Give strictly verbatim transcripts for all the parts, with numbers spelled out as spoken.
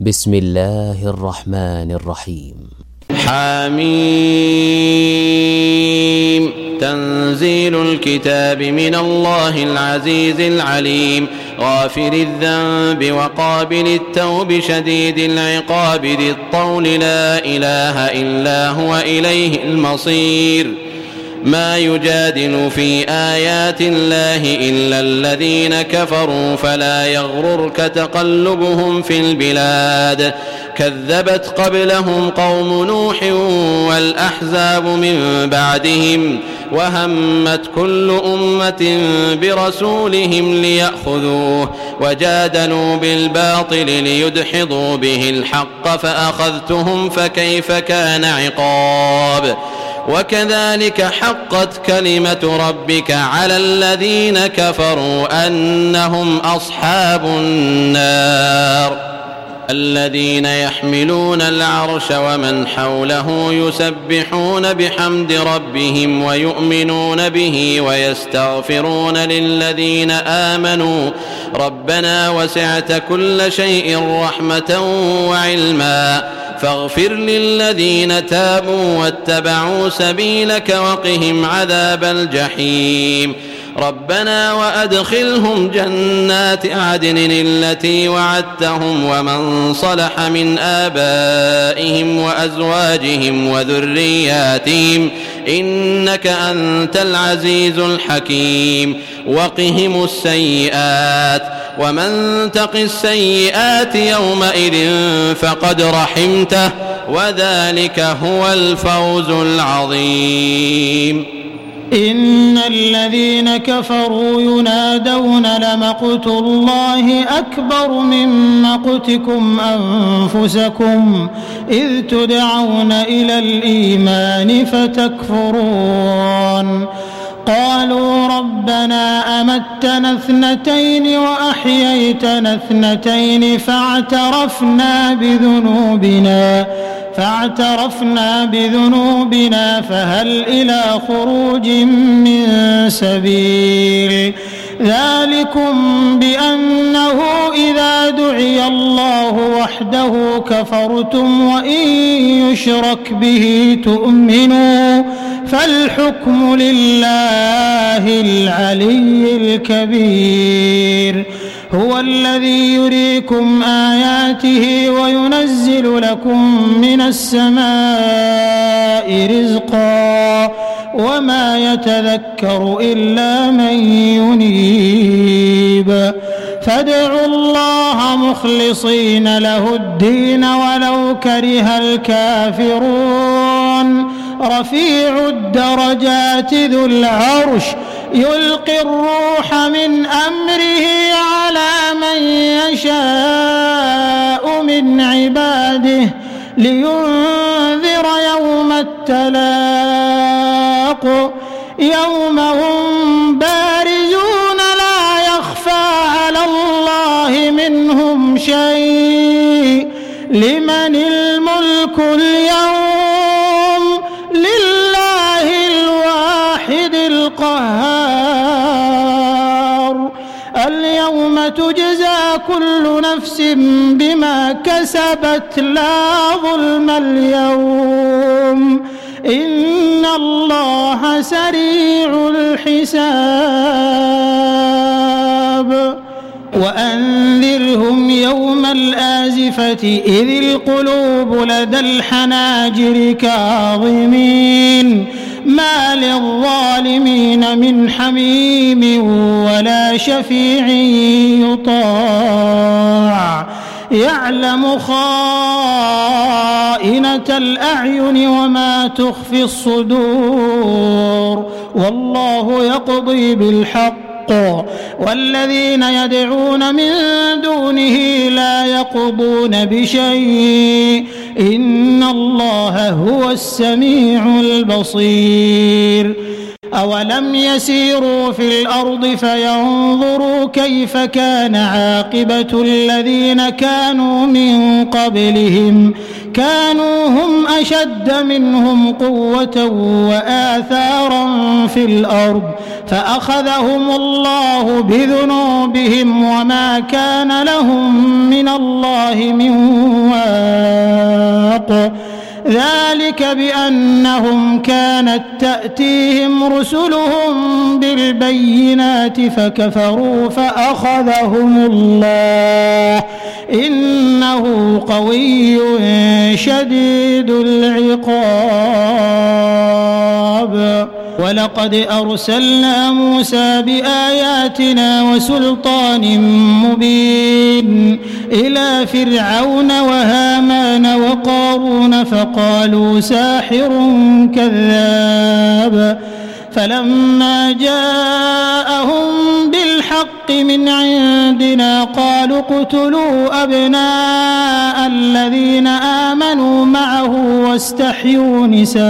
بسم الله الرحمن الرحيم. حميم. تنزيل الكتاب من الله العزيز العليم، غافر الذنب وقابل التوب شديد العقاب ذي الطول، لا إله إلا هو إليه المصير. ما يجادل في آيات الله إلا الذين كفروا، فلا يغررك تقلبهم في البلاد. كذبت قبلهم قوم نوح والأحزاب من بعدهم، وهمت كل أمة برسولهم ليأخذوه، وجادلوا بالباطل ليدحضوا به الحق، فأخذتهم فكيف كان عقاب. وكذلك حقت كلمة ربك على الذين كفروا أنهم أصحاب النار. الذين يحملون العرش ومن حوله يسبحون بحمد ربهم ويؤمنون به ويستغفرون للذين آمنوا ربنا وسعت كل شيء رحمة وعلما، فاغفر للذين تابوا واتبعوا سبيلك وقهم عذاب الجحيم. ربنا وأدخلهم جنات عدن التي وعدتهم ومن صلح من آبائهم وأزواجهم وذرياتهم إنك أنت العزيز الحكيم. وقهم السيئات، ومن تق السيئات يومئذ فقد رحمته، وذلك هو الفوز العظيم. إن الذين كفروا ينادون لمقت الله أكبر من مقتكم أنفسكم إذ تدعون إلى الإيمان فتكفرون. قالوا ربنا أمتنا اثنتين وأحييتنا اثنتين فاعترفنا بذنوبنا فاعترفنا بذنوبنا فهل إلى خروج من سبيل. ذلكم بأنه إذا دعي الله وحده كفرتم وإن يشرك به تؤمنوا، فالحكم لله العلي الكبير. هو الذي يريكم آياته وينزل لكم من السماء رزقا، وما يتذكر إلا من ينيب. فادعوا الله مخلصين له الدين ولو كره الكافرون. رفيع الدرجات ذو العرش يلقي الروح من أمره على من يشاء من عباده لينذر يوم التلاق، يوم هم بارزون لا يخفى على الله منهم شيء. لمن الملك اليوم؟ لله الواحد القهار. اليوم تجزى كل نفس بما كسبت لا ظلم اليوم، إن الله سريع الحساب. وأنذرهم يوم الآزفة إذ القلوب لدى الحناجر كاظمين، ما للظالمين من حميم ولا شفيع يطاع. يعلم خائنة الأعين وما تخفي الصدور، والله يقضي بالحق والذين يدعون من دونه لا يقضون بشيء، إن الله هو السميع البصير. أولم يسيروا في الأرض فينظروا كيف كان عاقبة الذين كانوا من قبلهم، كانوا هم أشد منهم قوة وآثارا في الأرض فأخذهم الله بذنوبهم وما كان لهم من الله من واق ذلك بأنهم كانت تأتيهم رسلهم بالبينات فكفروا فأخذهم الله إنه قوي شديد العقاب. ولقد أرسلنا موسى بآياتنا وسلطان مبين إلى فرعون وهامان وقارون فقالوا ساحر كذاب فلما جاءهم بالحق من عندنا قالوا اقتلوا أبناء الذين آمنوا معه واستحيوا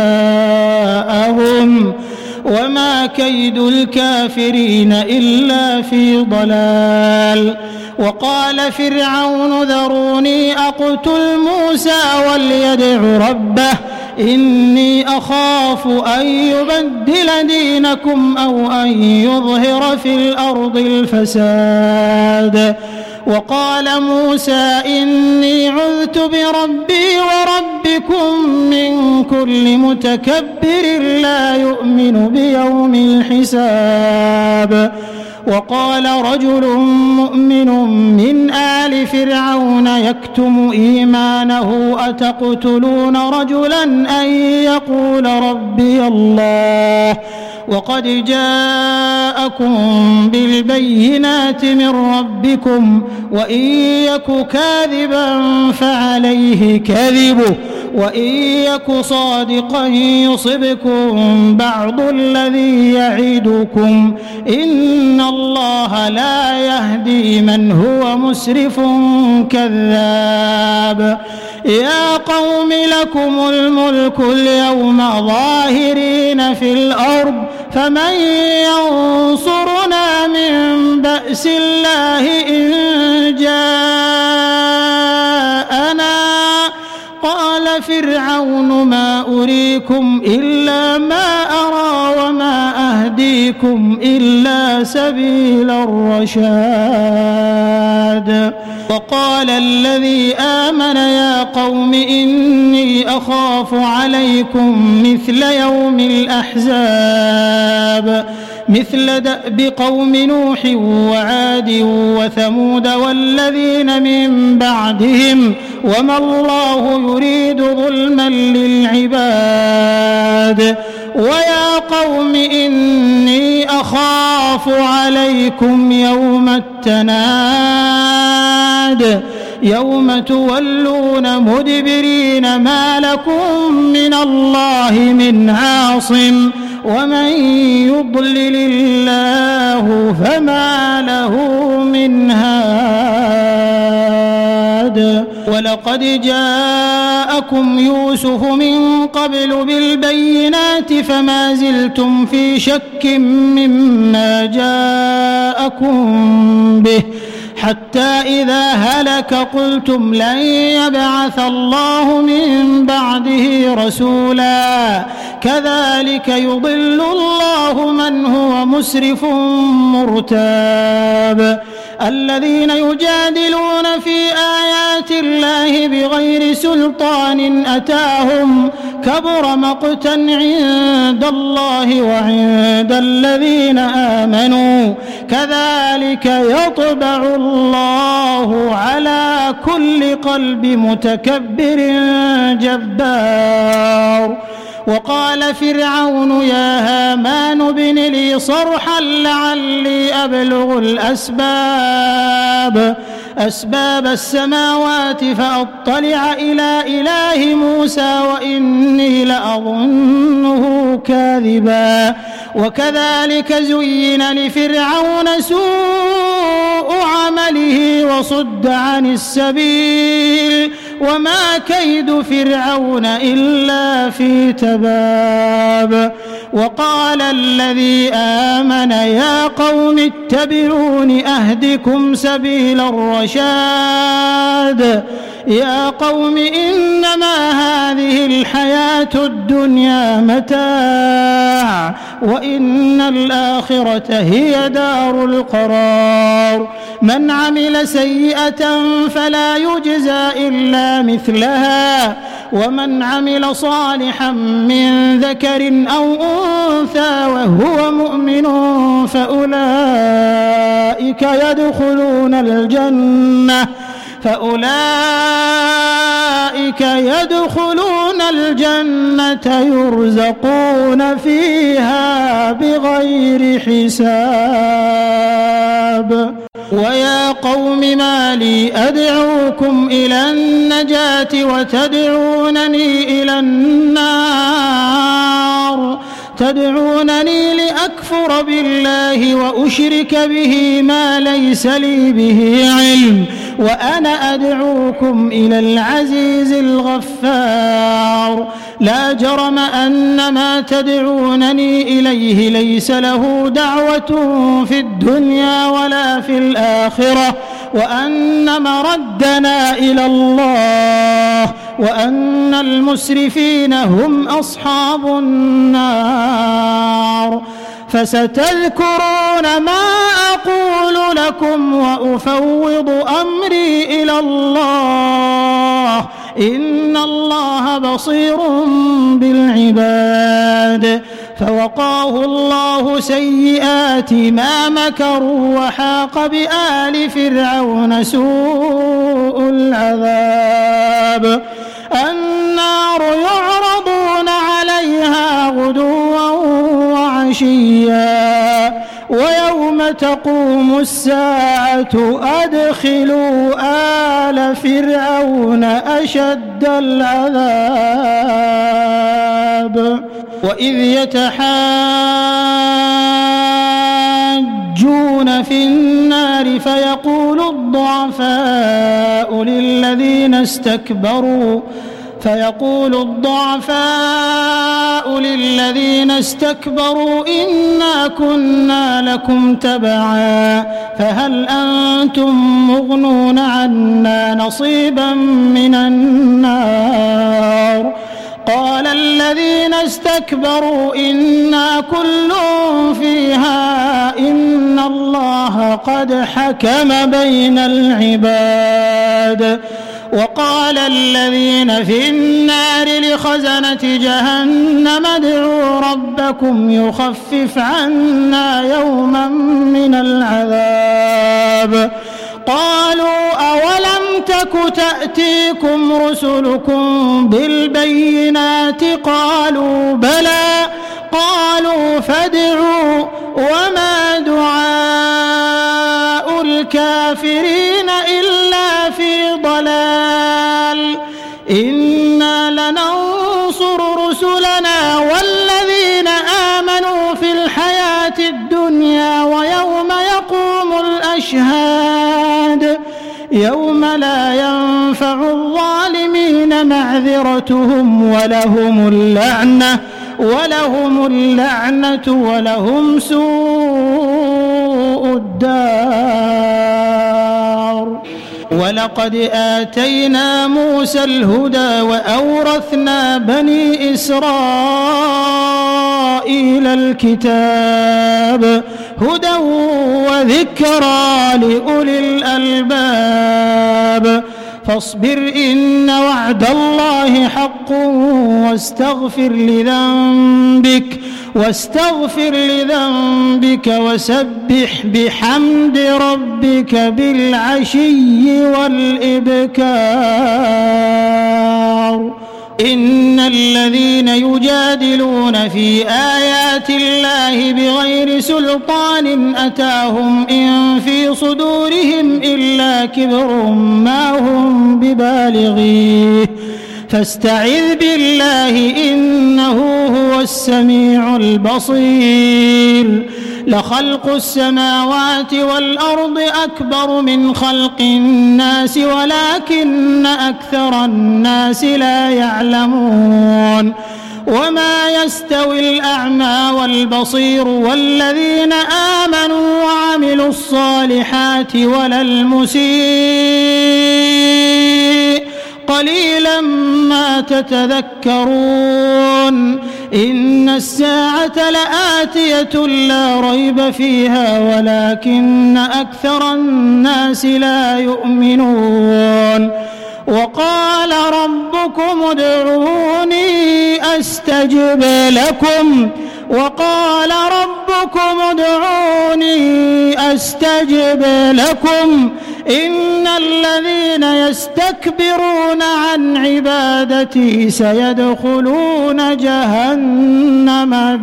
نساءهم وما كيد الكافرين إلا في ضلال. وقال فرعون ذروني أقتل موسى وليدع ربه إني أخاف أن يبدل دينكم أو أن يظهر في الأرض الفساد. وقال موسى إني عذت بربي وربكم من كل متكبر لا يؤمن بيوم الحساب. وقال رجل مؤمن من آل فرعون يكتم إيمانه أتقتلون رجلا أن يقول ربي الله وقد جاءكم بالبينات من ربكم وإن يك كاذبا فعليه كذبه وإن يك صادقا يصبكم بعض الذي يعدكم إن الله لا يهدي من هو مسرف كذاب. يا قوم لكم الملك اليوم ظاهرين في الأرض فمن ينصرنا من بأس الله إن جاءنا. قال فرعون ما أريكم إلا ما أرى وما أهديكم إلا سبيل الرشاد. وقال الذي آمن يا قوم إني أخاف عليكم مثل يوم الأحزاب مثل دأب قوم نوح وعاد وثمود والذين من بعدهم وما الله يريد ظلما للعباد. ويا قوم إني أخاف عليكم يوم التناد يوم تولون مدبرين ما لكم من الله من عاصم ومن يضلل الله فما له من هاد. ولقد جاءكم يوسف من قبل بالبينات فما زلتم في شك مما جاءكم به حتى إذا هلك قلتم لن يبعث الله من بعده رسولا كذلك يضل الله من هو مسرف مرتاب. الذين يجادلون في آيات الله بغير سلطان أتاهم كبر مقتا عند الله وعند الذين آمنوا كذلك يطبع الله على كل قلب متكبر جبار. وقال فرعون يا هامان ابن لي صرحا لعلي أبلغ الأسباب أسباب السماوات فأطلع إلى إله موسى وإني لأظنه كاذبا. وكذلك زين لفرعون سوء عمله وصد عن السبيل وما كيد فرعون إلا في تباب. وقال الذي آمن يا قوم اتبعون أهدكم سبيل الرشاد يا قوم إنما هذه الحياة الدنيا متاع وإن الآخرة هي دار القرار من عمل سيئة فلا يجزى إلا مثلها ومن عمل صالحا من ذكر أو أنثى وهو مؤمن فأولئك يدخلون الجنة فأولئك يدخلون الجنة يرزقون فيها بغير حساب ويا قوم ما لي أدعوكم إلى النجاة وتدعونني إلى النار تدعونني لأكفر بالله وأشرك به ما ليس لي به علم وأنا أدعوكم إلى العزيز الغفار لا جرم أن ما تدعونني إليه ليس له دعوة في الدنيا ولا في الآخرة وأن مردنا إلى الله وأن المسرفين هم أصحاب النار فستذكرون ما أقول لكم وأفوض أمري إلى الله إن الله بصير بالعباد فوقاه الله سيئات ما مكروا وحاق بآل فرعون سوء العذاب النار يعرضون عليها غدوا وعشيا ويوم تقوم الساعة أدخلوا آل فرعون أشد العذاب وإذ يتحاجون في النار فيقول الضعفاء للذين استكبروا فيقول الضعفاء للذين استكبروا إنا كنا لكم تبعا فهل أنتم مغنون عنا نصيبا من النار قال الذين استكبروا إنا كل فيها إن الله قد حكم بين العباد وقال الذين في النار لخزنة جهنم ادعوا ربكم يخفف عنا يوما من العذاب قالوا أولم تك تأتيكم رسلكم بالبينات قالوا بلى قالوا فادعوا وما دعاء الكافرين إلا في ضلال إنا لننصر رسلنا والذين آمنوا في الحياة الدنيا ويوم يقوم الأشهاد يوم لا ينفع الظالمين معذرتهم ولهم اللعنة ولهم اللعنة ولهم سوء الدار ولقد آتينا موسى الهدى وأورثنا بني إسرائيل الكتاب هدى وذكرى لأولي الألباب فاصبر إن وعد الله حق واستغفر لذنبك واستغفر لذنبك وسبح بحمد ربك بالعشي والإبكار إن الذين يجادلون في آيات الله بغير سلطان أتاهم إن في صدورهم إلا كبر ما هم ببالغيه فاستعذ بالله إنه هو السميع البصير لخلق السماوات والأرض أكبر من خلق الناس ولكن أكثر الناس لا يعلمون وما يستوي الأعمى والبصير والذين آمنوا وعملوا الصالحات ولا المسيء قليلا ما تتذكرون إن الساعة لآتية لا ريب فيها ولكن أكثر الناس لا يؤمنون وقال ربكم ادعوني أستجب لكم وقال ربكم ادعوني أستجب لكم إن الذين يستكبرون عن عبادتي سيدخلون جهنم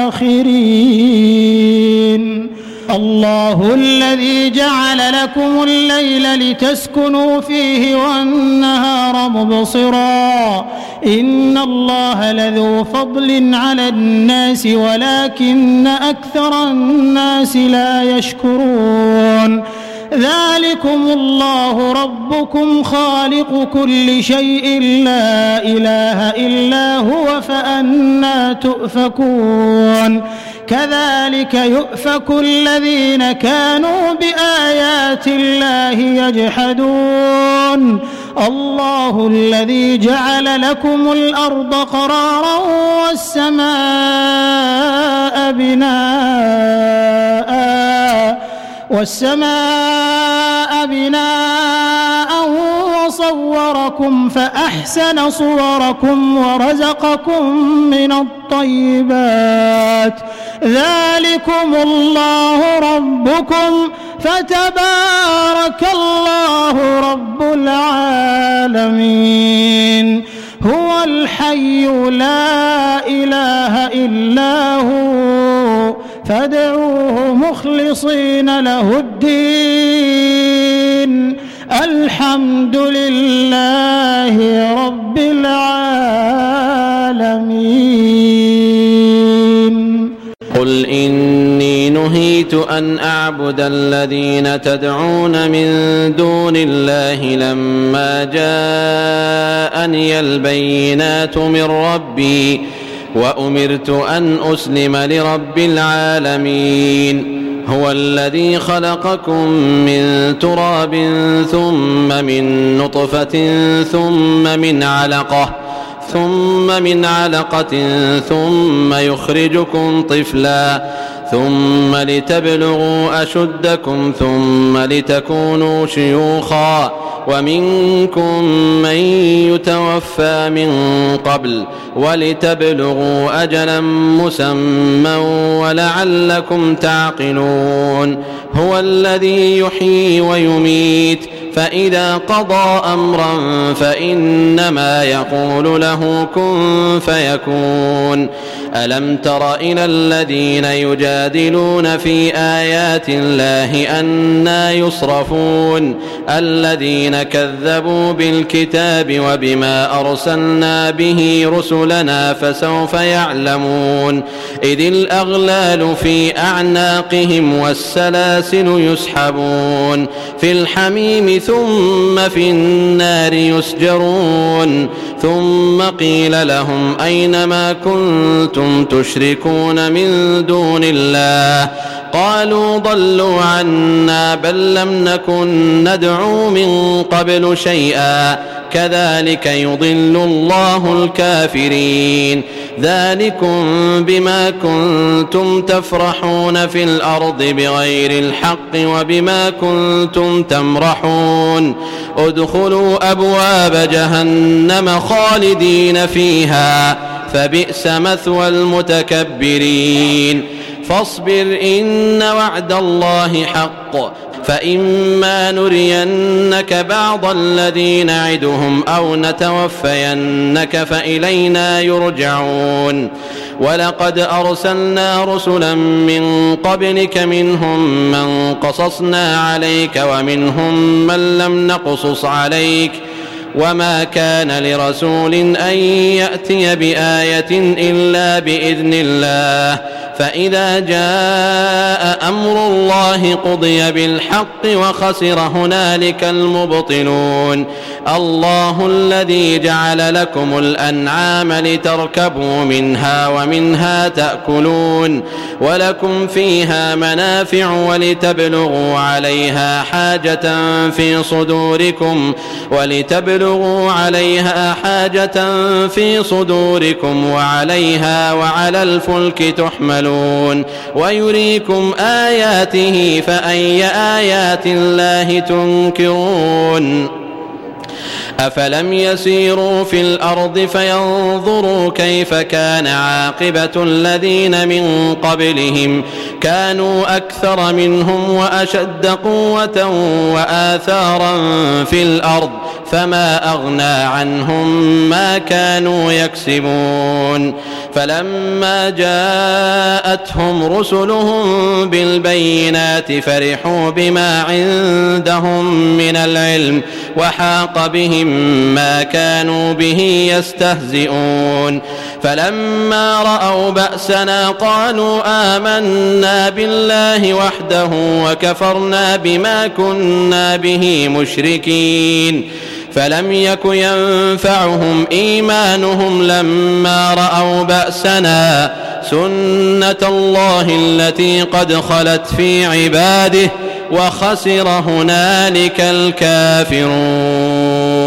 داخرين الله الذي جعل لكم الليل لتسكنوا فيه والنهار مبصرا إن الله لذو فضل على الناس ولكن أكثر الناس لا يشكرون ذلكم الله ربكم خالق كل شيء لا إله إلا هو فأنى تؤفكون كذلك يؤفك الذين كانوا بآيات الله يجحدون الله الذي جعل لكم الأرض قرارا والسماء بناء والسماء بناء وصوركم فأحسن صوركم ورزقكم من الطيبات ذلكم الله ربكم فتبارك الله رب العالمين هو الحي لا إله إلا هو فادعوه مخلصين له الدين الحمد لله رب العالمين قل إني نهيت أن أعبد الذين تدعون من دون الله لما جاءني البينات من ربي وأمرت أن أسلم لرب العالمين هو الذي خلقكم من تراب ثم من نطفة ثم من علقة ثم من علقة ثم يخرجكم طفلا ثم لتبلغوا أشدكم ثم لتكونوا شيوخا ومنكم من يتوفى من قبل ولتبلغوا أجلا مسمى ولعلكم تعقلون هو الذي يحيي ويميت فإذا قضى أمرا فإنما يقول له كن فيكون ألم تر إلى الذين يجادلون في آيات الله أنى يصرفون الذين كذبوا بالكتاب وبما أرسلنا به رسلنا فسوف يعلمون إذ الأغلال في أعناقهم والسلاسل يسحبون في الحميم ثم في النار يسجرون ثم قيل لهم أين ما كنتم تشركون من دون الله قالوا ضلوا عنا بل لم نكن ندعو من قبل شيئا كذلك يضل الله الكافرين ذلكم بما كنتم تفرحون في الأرض بغير الحق وبما كنتم تمرحون ادخلوا أبواب جهنم خالدين فيها فبئس مثوى المتكبرين فاصبر إن وعد الله حق فإما نرينك بعض الذي نعدهم أو نتوفينك فإلينا يرجعون ولقد أرسلنا رسلا من قبلك منهم من قصصنا عليك ومنهم من لم نقصص عليك وما كان لرسول أن يأتي بآية إلا بإذن الله فإذا جاء أمر الله قضي بالحق وخسر هنالك المبطلون الله الذي جعل لكم الأنعام لتركبوا منها ومنها تأكلون ولكم فيها منافع ولتبلغوا عليها حاجة في صدوركم ولتبلغوا عليها حاجة في صدوركم وعليها وعلى الفلك تحملون ويريكم آياته فأي آيات الله تنكرون أفلم يسيروا في الأرض فينظروا كيف كان عاقبة الذين من قبلهم كانوا أكثر منهم وأشد قوة وآثارا في الأرض فما أغنى عنهم ما كانوا يكسبون فلما جاءتهم رسلهم بالبينات فرحوا بما عندهم من العلم وحاق بهم ما كانوا به يستهزئون فلما رأوا بأسنا قالوا آمنا بالله وحده وكفرنا بما كنا به مشركين فلم يك ينفعهم إيمانهم لما رأوا بأسنا سنة الله التي قد خلت في عباده وخسر هنالك الكافرون.